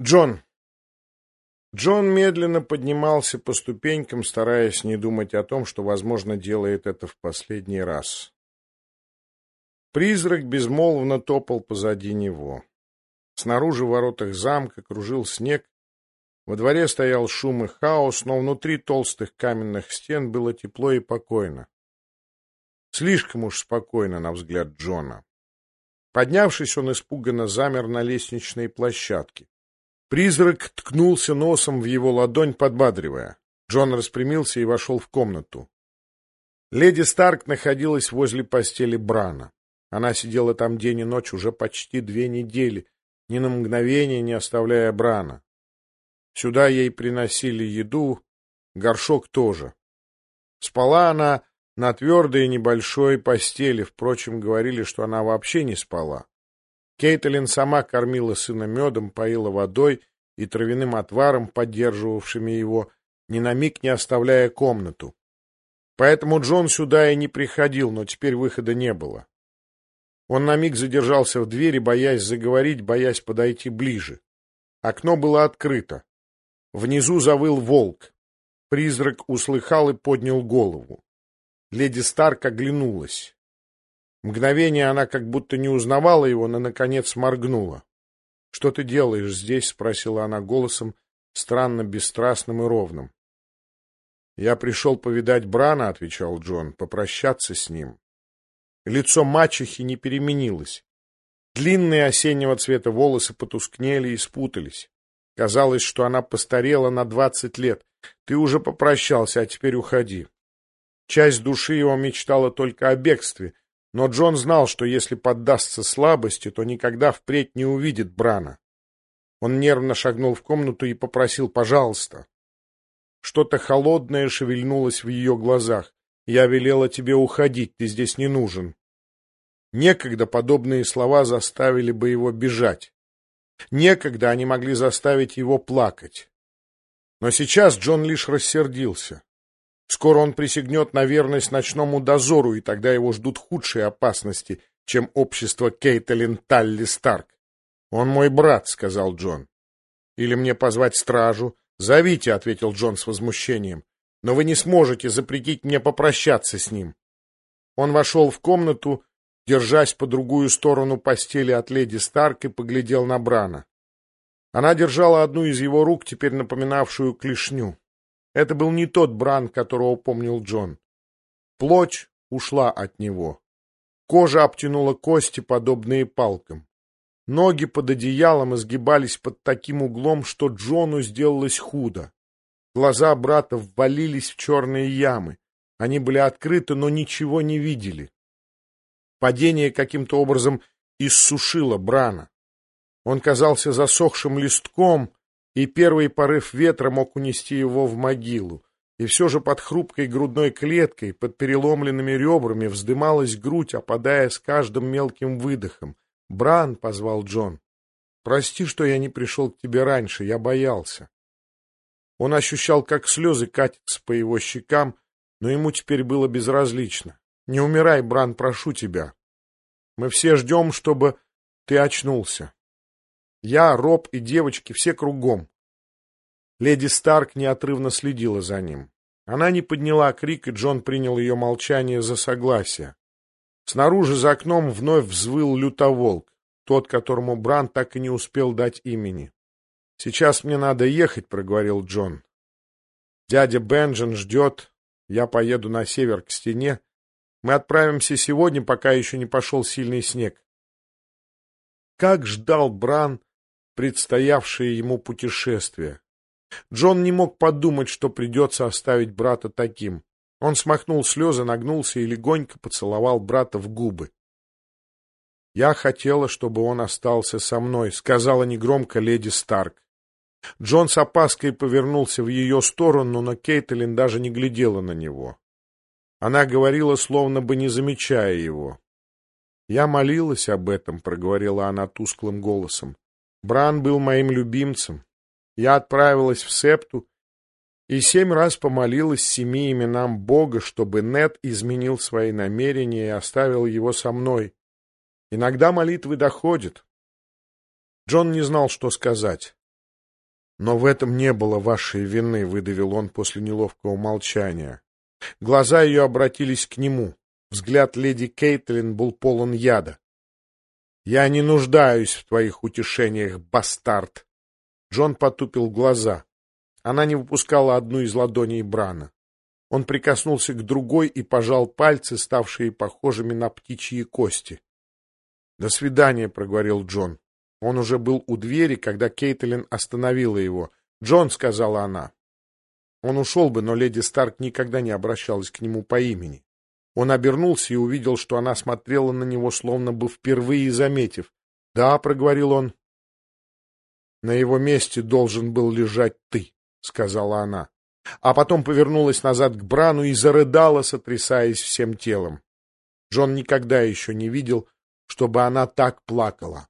Джон. Джон медленно поднимался по ступенькам, стараясь не думать о том, что, возможно, делает это в последний раз. Призрак безмолвно топал позади него. Снаружи в воротах замка кружил снег, во дворе стоял шум и хаос, но внутри толстых каменных стен было тепло и покойно. Слишком уж спокойно, на взгляд Джона. Поднявшись, он испуганно замер на лестничной площадке. Призрак ткнулся носом в его ладонь, подбадривая. Джон распрямился и вошел в комнату. Леди Старк находилась возле постели Брана. Она сидела там день и ночь уже почти 2 недели, ни на мгновение не оставляя Брана. Сюда ей приносили еду, горшок тоже. Спала она на твердой небольшой постели, впрочем, говорили, что она вообще не спала. Кейтлин сама кормила сына медом, поила водой и травяным отваром, поддерживавшими его, ни на миг не оставляя комнату. Поэтому Джон сюда и не приходил, но теперь выхода не было. Он на миг задержался в двери, боясь заговорить, боясь подойти ближе. Окно было открыто. Внизу завыл волк. Призрак услыхал и поднял голову. Леди Старк оглянулась. Мгновение она как будто не узнавала его, но, наконец, моргнула. — Что ты делаешь здесь? — спросила она голосом, странно бесстрастным и ровным. — Я пришел повидать Брана, — отвечал Джон, — попрощаться с ним. Лицо мачехи не переменилось. Длинные осеннего цвета волосы потускнели и спутались. Казалось, что она постарела на 20 лет. Ты уже попрощался, а теперь уходи. Часть души его мечтала только о бегстве, но Джон знал, что если поддастся слабости, то никогда впредь не увидит Брана. Он нервно шагнул в комнату и попросил: «Пожалуйста». Что-то холодное шевельнулось в ее глазах. «Я велела тебе уходить, ты здесь не нужен». Некогда подобные слова заставили бы его бежать. Некогда они могли заставить его плакать. Но сейчас Джон лишь рассердился. Скоро он присягнет на верность ночному дозору, и тогда его ждут худшие опасности, чем общество Кейтлин Талли Старк. «Он мой брат», — сказал Джон. «Или мне позвать стражу?» «Зовите», — ответил Джон с возмущением. «Но вы не сможете запретить мне попрощаться с ним». Он вошел в комнату, держась по другую сторону постели от леди Старк, и поглядел на Брана. Она держала одну из его рук, теперь напоминавшую клешню. Это был не тот Бран, которого помнил Джон. Плоть ушла от него. Кожа обтянула кости, подобные палкам. Ноги под одеялом изгибались под таким углом, что Джону сделалось худо. Глаза брата ввалились в черные ямы. Они были открыты, но ничего не видели. Падение каким-то образом иссушило Брана. Он казался засохшим листком, и первый порыв ветра мог унести его в могилу. И все же под хрупкой грудной клеткой, под переломленными ребрами вздымалась грудь, опадая с каждым мелким выдохом. «Бран», — позвал Джон, — «прости, что я не пришел к тебе раньше, я боялся». Он ощущал, как слезы катятся по его щекам, но ему теперь было безразлично. «Не умирай, Бран, прошу тебя. Мы все ждем, чтобы ты очнулся. Я, Роб и девочки, все кругом». Леди Старк неотрывно следила за ним. Она не подняла крик, и Джон принял ее молчание за согласие. Снаружи за окном вновь взвыл лютоволк, тот, которому Бран так и не успел дать имени. «Сейчас мне надо ехать», — проговорил Джон. «Дядя Бенджин ждет, я поеду на север к стене. Мы отправимся сегодня, пока еще не пошел сильный снег». Как ждал Бран предстоявшее ему путешествие. Джон не мог подумать, что придется оставить брата таким. Он смахнул слезы, нагнулся и легонько поцеловал брата в губы. «Я хотела, чтобы он остался со мной», — сказала негромко леди Старк. Джон с опаской повернулся в ее сторону, но Кейтлин даже не глядела на него. Она говорила, словно бы не замечая его. «Я молилась об этом», — проговорила она тусклым голосом. «Бран был моим любимцем. Я отправилась в Септу и 7 раз помолилась 7 именам Бога, чтобы Нед изменил свои намерения и оставил его со мной. Иногда молитвы доходят». Джон не знал, что сказать. Но в этом не было вашей вины, выдавил он после неловкого молчания. Глаза ее обратились к нему. Взгляд леди Кейтлин был полон яда. Я не нуждаюсь в твоих утешениях, бастард. Джон потупил глаза. Она не выпускала одну из ладоней Брана. Он прикоснулся к другой и пожал пальцы, ставшие похожими на птичьи кости. «До свидания», — проговорил Джон. Он уже был у двери, когда Кейтлин остановила его. «Джон», — сказала она. Он ушел бы, но леди Старк никогда не обращалась к нему по имени. Он обернулся и увидел, что она смотрела на него, словно бы впервые заметив. «Да», — проговорил он. «На его месте должен был лежать ты», — сказала она. А потом повернулась назад к Брану и зарыдала, сотрясаясь всем телом. Джон никогда еще не видел, чтобы она так плакала.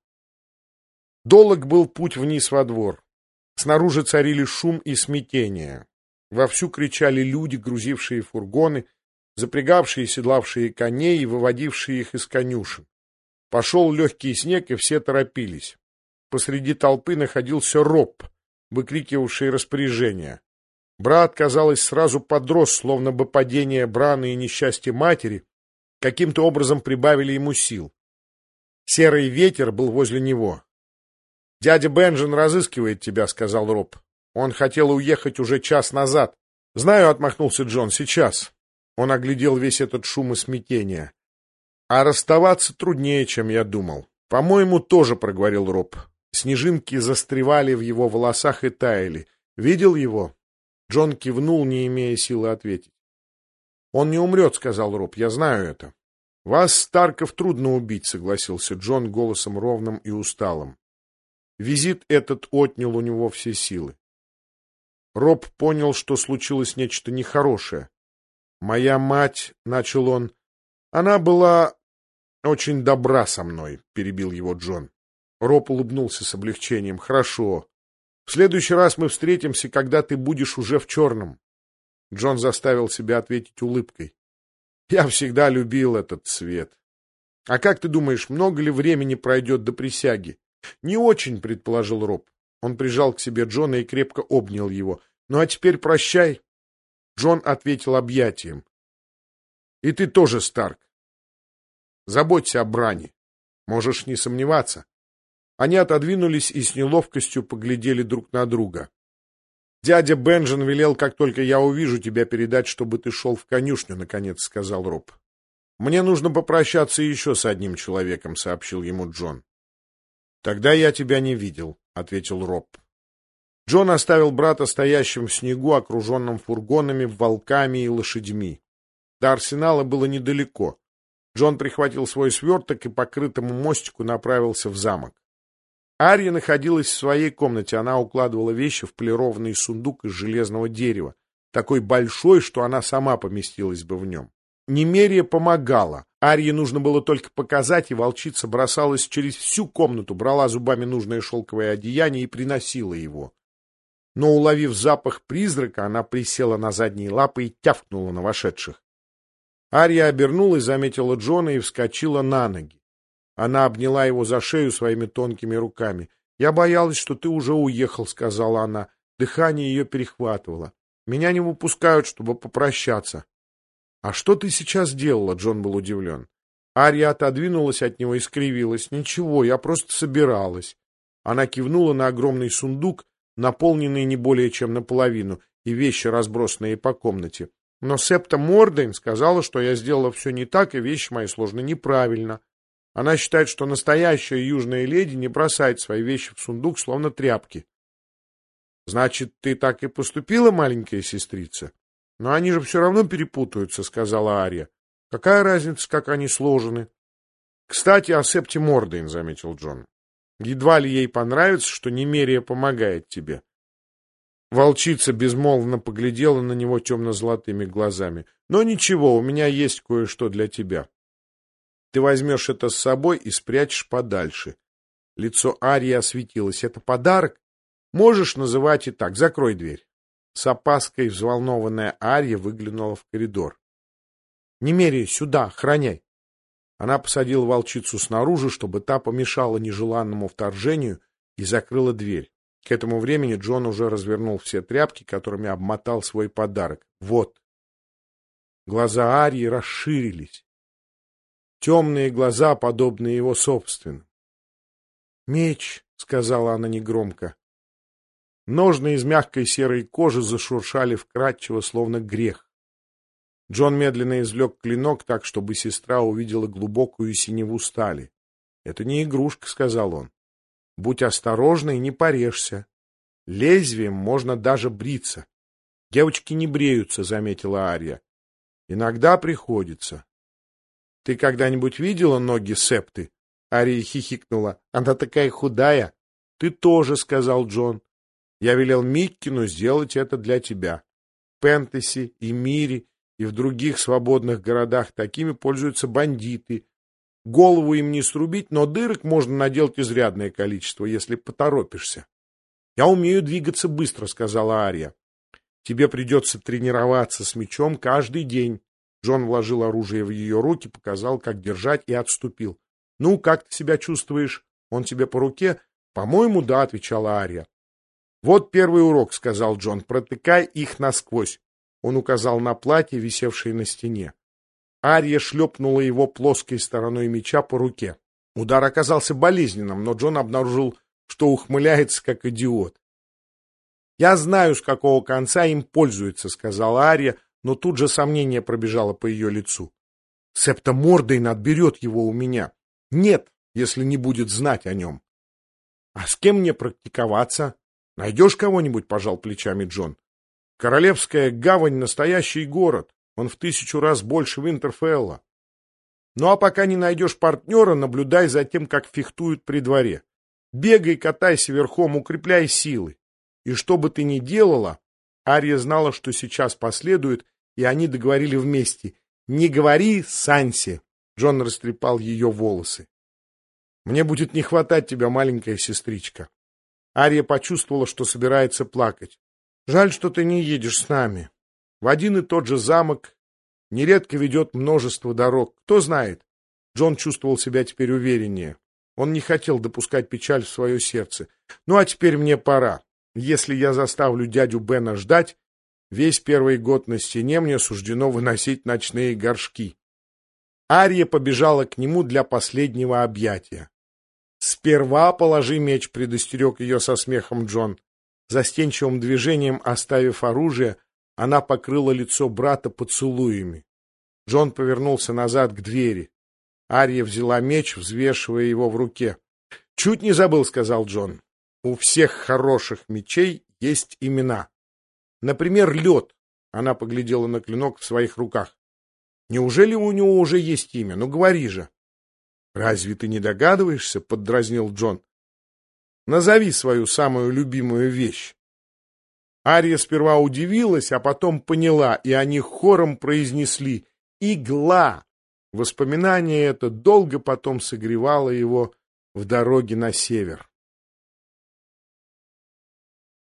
Долог был путь вниз во двор. Снаружи царили шум и смятение. Вовсю кричали люди, грузившие фургоны, запрягавшие и седлавшие коней и выводившие их из конюшен. Пошел легкий снег, и все торопились. Посреди толпы находился Роб, выкрикивавший распоряжения. Брат, казалось, сразу подрос, словно бы падение Брана и несчастье матери каким-то образом прибавили ему сил. Серый ветер был возле него. «Дядя Бенджин разыскивает тебя», — сказал Роб. «Он хотел уехать уже час назад». «Знаю», — отмахнулся Джон, — «сейчас». Он оглядел весь этот шум и смятение. «А расставаться труднее, чем я думал». «По-моему, тоже», — проговорил Роб. Снежинки застревали в его волосах и таяли. «Видел его?» Джон кивнул, не имея силы ответить. «Он не умрет», — сказал Роб, — «я знаю это». «Вас, Старков, трудно убить», — согласился Джон голосом ровным и усталым. Визит этот отнял у него все силы. Роб понял, что случилось нечто нехорошее. «Моя мать», — начал он, — «она была очень добра со мной», — перебил его Джон. Роб улыбнулся с облегчением. «Хорошо. В следующий раз мы встретимся, когда ты будешь уже в черном». Джон заставил себя ответить улыбкой. «Я всегда любил этот цвет. А как ты думаешь, много ли времени пройдет до присяги?» «Не очень», — предположил Роб. Он прижал к себе Джона и крепко обнял его. «Ну а теперь прощай». Джон ответил объятием. «И ты тоже, Старк. Заботься о Бране. Можешь не сомневаться». Они отодвинулись и с неловкостью поглядели друг на друга. «Дядя Бенджин велел, как только я увижу тебя, передать, чтобы ты шел в конюшню», — наконец сказал Роб. «Мне нужно попрощаться еще с одним человеком», — сообщил ему Джон. «Тогда я тебя не видел», — ответил Роб. Джон оставил брата стоящим в снегу, окруженным фургонами, волками и лошадьми. До арсенала было недалеко. Джон прихватил свой сверток и по крытому мостику направился в замок. Арья находилась в своей комнате. Она укладывала вещи в полированный сундук из железного дерева, такой большой, что она сама поместилась бы в нем. Немерия помогала. Арье нужно было только показать, и волчица бросалась через всю комнату, брала зубами нужное шелковое одеяние и приносила его. Но, уловив запах призрака, она присела на задние лапы и тявкнула на вошедших. Арья обернулась, заметила Джона и вскочила на ноги. Она обняла его за шею своими тонкими руками. «Я боялась, что ты уже уехал», — сказала она. Дыхание ее перехватывало. «Меня не выпускают, чтобы попрощаться». «А что ты сейчас делала?» — Джон был удивлен. Арья отодвинулась от него и скривилась. «Ничего, я просто собиралась». Она кивнула на огромный сундук, наполненный не более чем наполовину, и вещи, разбросанные по комнате. «Но Септа Мордейн сказала, что я сделала все не так, и вещи мои сложены неправильно. Она считает, что настоящая южная леди не бросает свои вещи в сундук, словно тряпки». «Значит, ты так и поступила, маленькая сестрица?» «Но они же все равно перепутаются», — сказала Арья. «Какая разница, как они сложены?» «Кстати, о Септе Мордейн», — заметил Джон. «Едва ли ей понравится, что Немерия помогает тебе». Волчица безмолвно поглядела на него темно-золотыми глазами. «Но ничего, у меня есть кое-что для тебя. Ты возьмешь это с собой и спрячешь подальше». Лицо Арьи осветилось. «Это подарок? Можешь называть и так. Закрой дверь». С опаской взволнованная Арья выглянула в коридор. «Немерия, сюда, охраняй». Она посадила волчицу снаружи, чтобы та помешала нежеланному вторжению, и закрыла дверь. К этому времени Джон уже развернул все тряпки, которыми обмотал свой подарок. Вот. Глаза Арии расширились. Темные глаза, подобные его собственным. «Меч», — сказала она негромко. Ножны из мягкой серой кожи зашуршали вкрадчиво, словно грех. Джон медленно извлек клинок так, чтобы сестра увидела глубокую синеву стали. «Это не игрушка», — сказал он. «Будь осторожна и не порежься. Лезвием можно даже бриться». «Девочки не бреются», — заметила Ария. «Иногда приходится». «Ты когда-нибудь видела ноги Септы?» Ария хихикнула. «Она такая худая». «Ты тоже», — сказал Джон. «Я велел Миккину сделать это для тебя. В Пентасе и Мире и в других свободных городах такими пользуются бандиты. Голову им не срубить, но дырок можно наделать изрядное количество, если поторопишься». «Я умею двигаться быстро», — сказала Ария. «Тебе придется тренироваться с мечом каждый день». Джон вложил оружие в ее руки, показал, как держать, и отступил. «Ну, как ты себя чувствуешь? Он тебе по руке?» «По-моему, да», — отвечала Ария. «Вот первый урок», — сказал Джон. «Протыкай их насквозь». Он указал на платье, висевшее на стене. Ария шлепнула его плоской стороной меча по руке. Удар оказался болезненным, но Джон обнаружил, что ухмыляется, как идиот. «Я знаю, с какого конца им пользуются», — сказала Ария, но тут же сомнение пробежало по ее лицу. «Септа Мордейн отберет его у меня». «Нет, если не будет знать о нем». «А с кем мне практиковаться?» «Найдешь кого-нибудь?» — пожал плечами Джон. «Королевская гавань — настоящий город. Он в 1000 раз больше Винтерфелла. Ну а пока не найдешь партнера, наблюдай за тем, как фехтуют при дворе. Бегай, катайся верхом, укрепляй силы. И что бы ты ни делала...» Ария знала, что сейчас последует, и они договорили вместе. «Не говори Сансе!» Джон растрепал ее волосы. «Мне будет не хватать тебя, маленькая сестричка». Ария почувствовала, что собирается плакать. «Жаль, что ты не едешь с нами. В один и тот же замок нередко ведет множество дорог. Кто знает?» Джон чувствовал себя теперь увереннее. Он не хотел допускать печаль в свое сердце. «Ну а теперь мне пора. Если я заставлю дядю Бена ждать, весь первый год на стене мне суждено выносить ночные горшки». Ария побежала к нему для последнего объятия. «Сперва положи меч», — предостерег ее со смехом Джон. Застенчивым движением, оставив оружие, она покрыла лицо брата поцелуями. Джон повернулся назад к двери. Ария взяла меч, взвешивая его в руке. «Чуть не забыл», — сказал Джон. «У всех хороших мечей есть имена. Например, лед». Она поглядела на клинок в своих руках. «Неужели у него уже есть имя? Ну, говори же». «Разве ты не догадываешься?» — поддразнил Джон. «Назови свою самую любимую вещь». Ария сперва удивилась, а потом поняла, и они хором произнесли «Игла». Воспоминание это долго потом согревало его в дороге на север.